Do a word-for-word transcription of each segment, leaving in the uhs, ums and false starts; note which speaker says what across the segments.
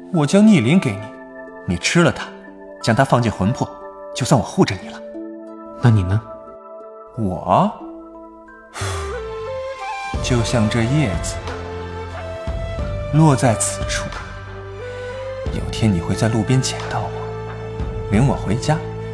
Speaker 1: 我将逆鳞给你，你吃了它，将它放进魂魄，就算我护着你了。
Speaker 2: 那你呢？
Speaker 1: 我就像这叶子，落在此处，有天你会在路边捡到我，领我回家。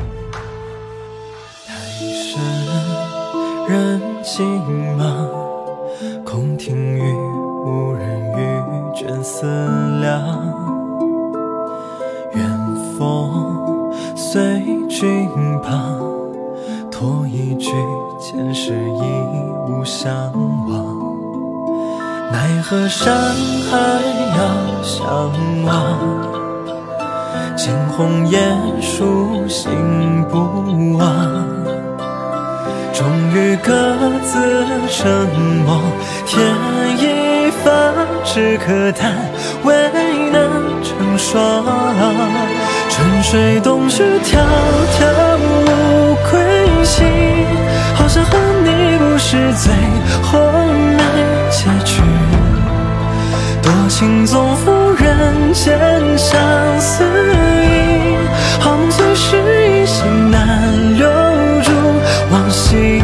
Speaker 3: 太深人静吗？空听雨，无人语，卷思量。远风随君旁，托一句前世已无相忘。奈何山海遥相望，惊鸿雁舒心不忘。终于各自沉默，天一方，只可叹未能成双。春水冬去，迢迢无归期，好像和你不是最后没结局。多情总负人间相思意，好梦随时一心难留住往昔。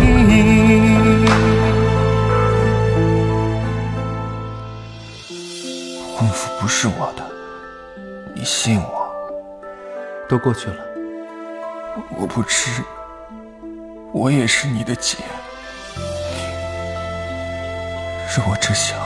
Speaker 1: 婚服不是我的，你信我？
Speaker 2: 都过去了。
Speaker 1: 我不知，我也是你的姐。若我知晓，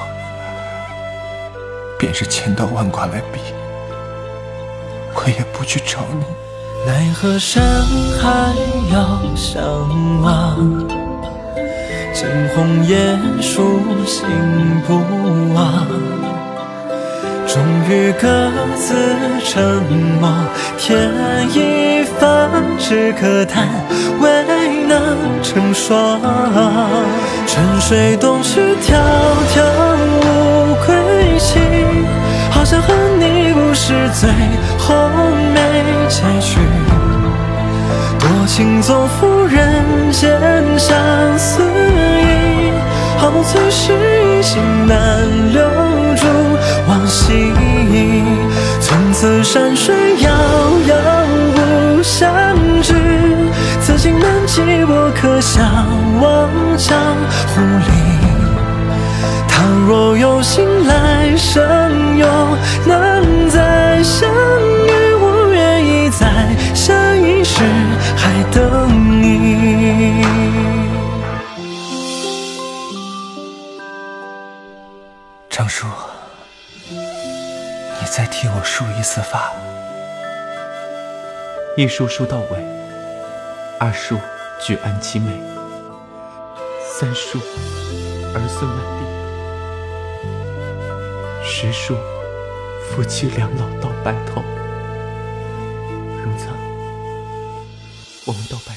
Speaker 1: 便是千刀万剐来比，我也不去找你。
Speaker 3: 奈何山海遥相望，惊鸿雁舒心不忘。终于各自沉默，天一方，只可叹未能成双。春水冬去，迢迢无归期，好像和你不是最后没结局。多情总负人间相思意，好梦随时一心难留住往昔。从此山水遥遥无相知，此情难寄我可相忘江湖里。倘若有幸来生又能再相遇，我愿意在下一世还等你。
Speaker 1: 张叔，你再替我梳一次发。
Speaker 2: 一梳梳到尾，二梳举案齐眉，三梳儿孙满地，十梳夫妻两老到白头。荣藏，我们到白头。